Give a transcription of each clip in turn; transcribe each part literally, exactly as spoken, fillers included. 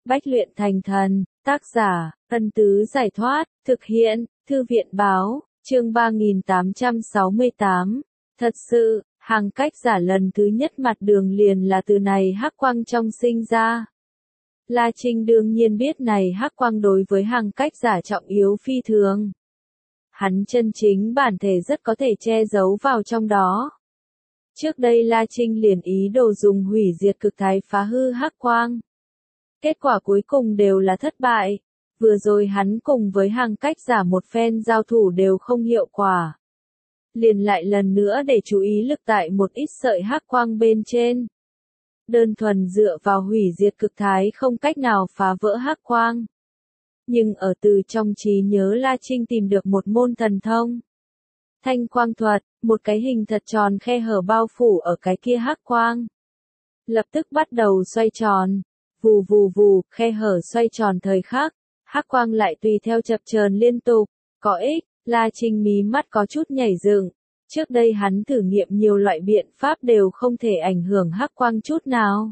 Bách luyện thành thần, tác giả, Ân Tứ Giải Thoát, thực hiện, Thư viện Báo, chương ba nghìn tám trăm sáu mươi tám. Thật sự, hàng cách giả lần thứ nhất mặt đường liền là từ này hắc quang trong sinh ra. La Trinh đương nhiên biết này hắc quang đối với hàng cách giả trọng yếu phi thường. Hắn chân chính bản thể rất có thể che giấu vào trong đó. Trước đây La Trinh liền ý đồ dùng hủy diệt cực thái phá hư hắc quang. Kết quả cuối cùng đều là thất bại. Vừa rồi hắn cùng với hàng cách giả một phen giao thủ đều không hiệu quả. Liền lại lần nữa để chú ý lực tại một ít sợi hắc quang bên trên. Đơn thuần dựa vào hủy diệt cực thái không cách nào phá vỡ hắc quang. Nhưng ở từ trong trí nhớ La Trinh tìm được một môn thần thông. Thanh quang thuật, một cái hình thật tròn khe hở bao phủ ở cái kia hắc quang. Lập tức bắt đầu xoay tròn. Vù vù vù, khe hở xoay tròn thời khắc, hắc quang lại tùy theo chập chờn liên tục, có ích, La Trinh mí mắt có chút nhảy dựng. Trước đây hắn thử nghiệm nhiều loại biện pháp đều không thể ảnh hưởng hắc quang chút nào.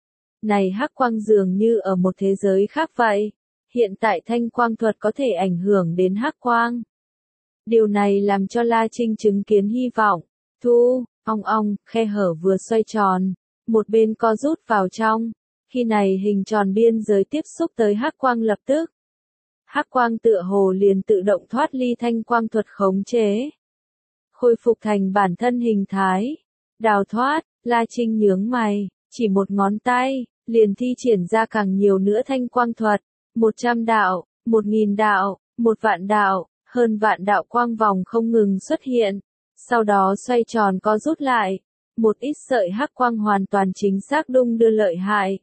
Này hắc quang dường như ở một thế giới khác vậy, hiện tại thanh quang thuật có thể ảnh hưởng đến hắc quang. Điều này làm cho La Trinh chứng kiến hy vọng, thu, ong ong, khe hở vừa xoay tròn, một bên co rút vào trong. Khi này hình tròn biên giới tiếp xúc tới hắc quang lập tức. Hắc quang tựa hồ liền tự động thoát ly thanh quang thuật khống chế. Khôi phục thành bản thân hình thái. Đào thoát, La Trinh nhướng mày, chỉ một ngón tay, liền thi triển ra càng nhiều nữa thanh quang thuật. Một trăm đạo, một nghìn đạo, một vạn đạo, hơn vạn đạo quang vòng không ngừng xuất hiện. Sau đó xoay tròn co rút lại. Một ít sợi hắc quang hoàn toàn chính xác đung đưa lợi hại.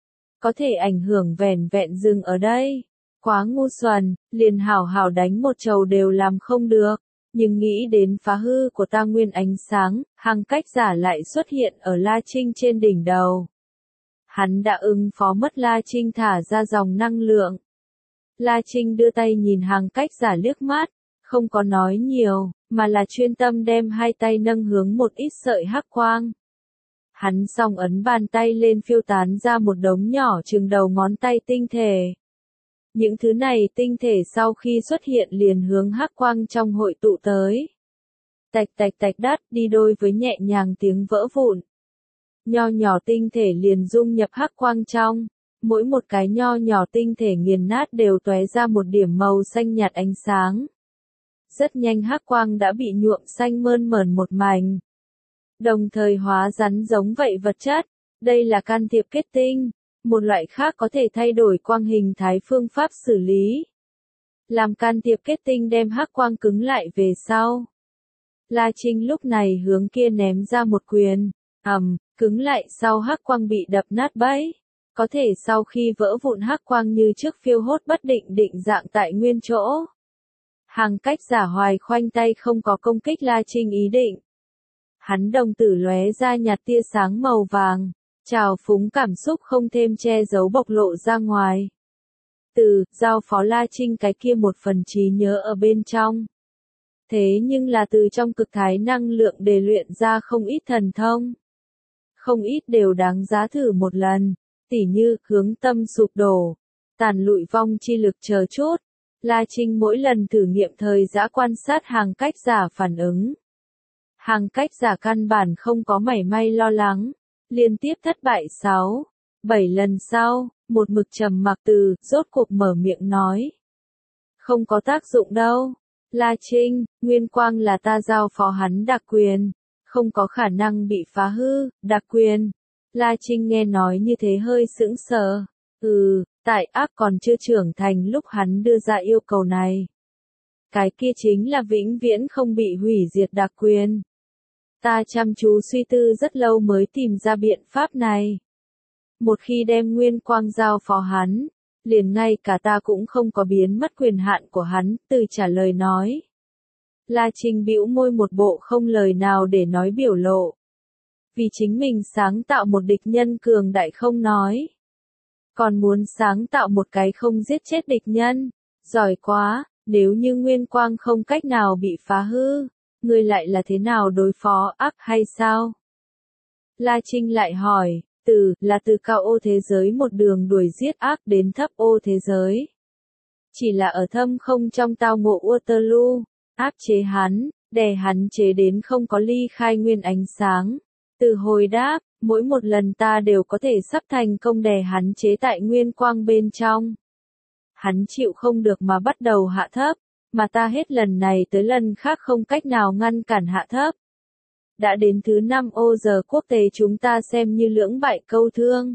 Có thể ảnh hưởng vẻn vẹn dừng ở đây. Quá ngu xuẩn, liền hảo hảo đánh một trầu đều làm không được. Nhưng nghĩ đến phá hư của ta nguyên ánh sáng, hàng cách giả lại xuất hiện ở La Trinh trên đỉnh đầu. Hắn đã ứng phó mất La Trinh thả ra dòng năng lượng. La Trinh đưa tay nhìn hàng cách giả liếc mắt, không có nói nhiều, mà là chuyên tâm đem hai tay nâng hướng một ít sợi hắc quang. Hắn song ấn bàn tay lên phiêu tán ra một đống nhỏ chừng đầu ngón tay tinh thể. Những thứ này tinh thể sau khi xuất hiện liền hướng hắc quang trong hội tụ tới. Tạch tạch tạch đắt đi đôi với nhẹ nhàng tiếng vỡ vụn. Nho nhỏ tinh thể liền dung nhập hắc quang trong. Mỗi một cái nho nhỏ tinh thể nghiền nát đều tóe ra một điểm màu xanh nhạt ánh sáng. Rất nhanh hắc quang đã bị nhuộm xanh mơn mởn một mảnh. Đồng thời hóa rắn giống vậy vật chất, đây là can thiệp kết tinh, một loại khác có thể thay đổi quang hình thái phương pháp xử lý. Làm can thiệp kết tinh đem hắc quang cứng lại về sau. La Trinh lúc này hướng kia ném ra một quyền, ầm, cứng lại sau hắc quang bị đập nát bấy. Có thể sau khi vỡ vụn hắc quang như trước phiêu hốt bất định định dạng tại nguyên chỗ. Hàng cách giả hoài khoanh tay không có công kích La Trinh ý định. Hắn đồng tử lóe ra nhạt tia sáng màu vàng, trào phúng cảm xúc không thêm che giấu bộc lộ ra ngoài. Từ, giao phó La Trinh cái kia một phần trí nhớ ở bên trong. Thế nhưng là từ trong cực thái năng lượng để luyện ra không ít thần thông. Không ít đều đáng giá thử một lần, tỉ như hướng tâm sụp đổ, tàn lụi vong chi lực chờ chút. La Trinh mỗi lần thử nghiệm thời giã quan sát hàng cách giả phản ứng. Hàng cách giả căn bản không có mảy may lo lắng, liên tiếp thất bại sáu, bảy lần sau, một mực trầm mặc từ, rốt cuộc mở miệng nói. Không có tác dụng đâu, La Trinh, nguyên quang là ta giao phó hắn đặc quyền, không có khả năng bị phá hư, đặc quyền. La Trinh nghe nói như thế hơi sững sờ, ừ, tại ác còn chưa trưởng thành lúc hắn đưa ra yêu cầu này. Cái kia chính là vĩnh viễn không bị hủy diệt đặc quyền. Ta chăm chú suy tư rất lâu mới tìm ra biện pháp này. Một khi đem nguyên quang giao phó hắn, liền ngay cả ta cũng không có biến mất quyền hạn của hắn, từ trả lời nói. La Trinh bĩu môi một bộ không lời nào để nói biểu lộ. Vì chính mình sáng tạo một địch nhân cường đại không nói. Còn muốn sáng tạo một cái không giết chết địch nhân. Giỏi quá, nếu như nguyên quang không cách nào bị phá hư. Ngươi lại là thế nào đối phó ác hay sao? La Trinh lại hỏi, Từ, là từ cao ô thế giới một đường đuổi giết ác đến thấp ô thế giới. Chỉ là ở thâm không trong tao ngộ Waterloo, áp chế hắn, đè hắn chế đến không có ly khai nguyên ánh sáng. Từ hồi đáp, mỗi một lần ta đều có thể sắp thành công đè hắn chế tại nguyên quang bên trong. Hắn chịu không được mà bắt đầu hạ thấp, mà ta hết lần này tới lần khác không cách nào ngăn cản hạ thấp. Đã đến thứ năm ô giờ quốc tế chúng ta xem như lưỡng bại câu thương.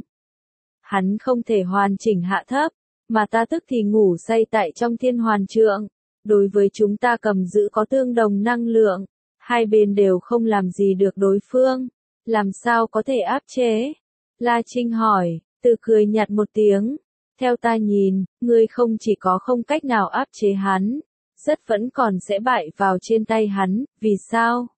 Hắn không thể hoàn chỉnh hạ thấp, mà ta tức thì ngủ say tại trong thiên hoàn trượng. Đối với chúng ta cầm giữ có tương đồng năng lượng, hai bên đều không làm gì được đối phương, làm sao có thể áp chế? La Trinh hỏi, Từ cười nhạt một tiếng, theo ta nhìn, ngươi không chỉ có không cách nào áp chế hắn, rất vẫn còn sẽ bại vào trên tay hắn, vì sao?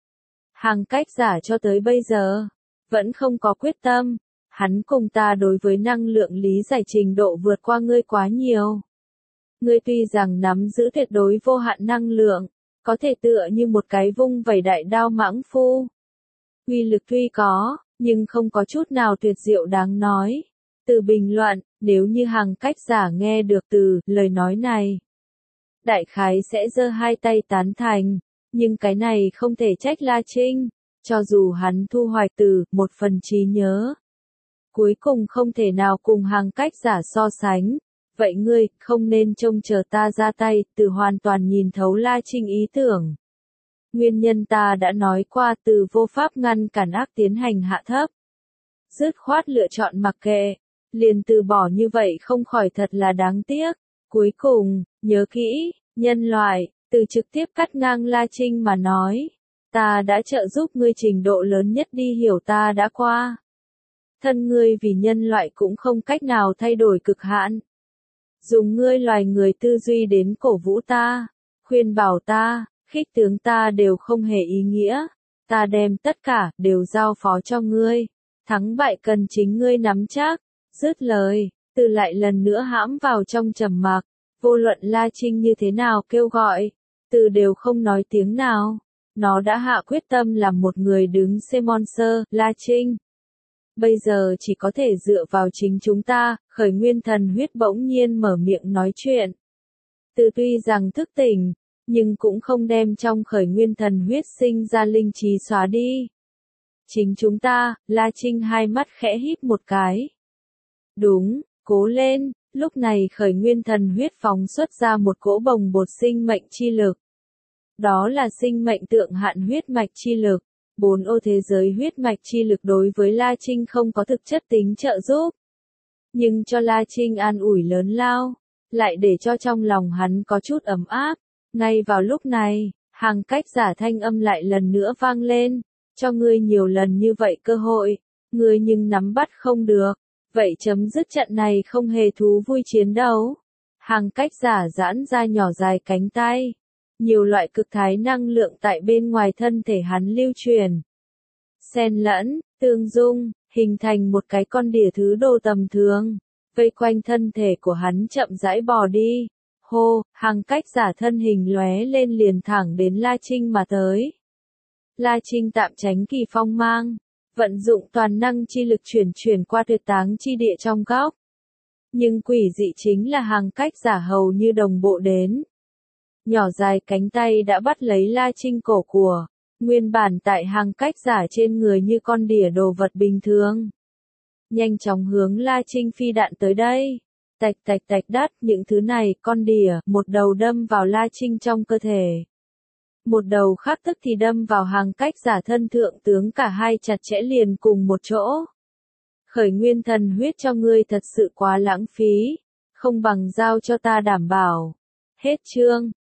Hàng cách giả cho tới bây giờ, vẫn không có quyết tâm, hắn cùng ta đối với năng lượng lý giải trình độ vượt qua ngươi quá nhiều. Ngươi tuy rằng nắm giữ tuyệt đối vô hạn năng lượng, có thể tựa như một cái vung vẩy đại đao mãng phu. Uy lực tuy có, nhưng không có chút nào tuyệt diệu đáng nói. Từ bình luận, nếu như hàng cách giả nghe được từ lời nói này, đại khái sẽ giơ hai tay tán thành, nhưng cái này không thể trách La Trinh, cho dù hắn thu hoạch từ một phần trí nhớ. Cuối cùng không thể nào cùng hàng cách giả so sánh. Vậy ngươi, không nên trông chờ ta ra tay, Từ hoàn toàn nhìn thấu La Trinh ý tưởng. Nguyên nhân ta đã nói qua, Từ vô pháp ngăn cản ác tiến hành hạ thấp. Dứt khoát lựa chọn mặc kệ, liền từ bỏ như vậy không khỏi thật là đáng tiếc. Cuối cùng, nhớ kỹ, nhân loại, Từ trực tiếp cắt ngang La Trinh mà nói. Ta đã trợ giúp ngươi trình độ lớn nhất đi hiểu ta đã qua. Thân ngươi vì nhân loại cũng không cách nào thay đổi cực hạn. Dùng ngươi loài người tư duy đến cổ vũ ta, khuyên bảo ta, khích tướng ta đều không hề ý nghĩa. Ta đem tất cả, đều giao phó cho ngươi. Thắng bại cần chính ngươi nắm chắc. Dứt lời, Từ lại lần nữa hãm vào trong trầm mặc. Vô luận La Trinh như thế nào kêu gọi, Từ đều không nói tiếng nào. Nó đã hạ quyết tâm làm một người đứng xem monster, La Trinh. Bây giờ chỉ có thể dựa vào chính chúng ta, khởi nguyên thần huyết bỗng nhiên mở miệng nói chuyện. Từ tuy rằng thức tỉnh, nhưng cũng không đem trong khởi nguyên thần huyết sinh ra linh trí xóa đi. Chính chúng ta, La Trinh hai mắt khẽ híp một cái. Đúng, cố lên, lúc này khởi nguyên thần huyết phóng xuất ra một cỗ bồng bột sinh mệnh chi lực. Đó là sinh mệnh tượng hạn huyết mạch chi lực. Bốn ô thế giới huyết mạch chi lực đối với La Trinh không có thực chất tính trợ giúp. Nhưng cho La Trinh an ủi lớn lao, lại để cho trong lòng hắn có chút ấm áp. Ngay vào lúc này, hàng cách giả thanh âm lại lần nữa vang lên. Cho ngươi nhiều lần như vậy cơ hội, ngươi nhưng nắm bắt không được. Vậy chấm dứt trận này không hề thú vui chiến đấu. Hàng cách giả giãn ra nhỏ dài cánh tay. Nhiều loại cực thái năng lượng tại bên ngoài thân thể hắn lưu truyền. Xen lẫn, tương dung, hình thành một cái con đỉa thứ đồ tầm thường. Vây quanh thân thể của hắn chậm rãi bò đi. Hô, hàng cách giả thân hình lóe lên liền thẳng đến La Trinh mà tới. La Trinh tạm tránh kỳ phong mang. Vận dụng toàn năng chi lực chuyển chuyển qua tuyệt táng chi địa trong góc. Nhưng quỷ dị chính là hàng cách giả hầu như đồng bộ đến. Nhỏ dài cánh tay đã bắt lấy La Trinh cổ của, nguyên bản tại hàng cách giả trên người như con đỉa đồ vật bình thường. Nhanh chóng hướng La Trinh phi đạn tới đây. Tạch tạch tạch đắt, những thứ này, con đỉa, một đầu đâm vào La Trinh trong cơ thể. Một đầu khác tức thì đâm vào hàng cách giả thân thượng tướng, cả hai chặt chẽ liền cùng một chỗ. Khởi nguyên thần huyết cho ngươi thật sự quá lãng phí, không bằng giao cho ta đảm bảo. Hết chương.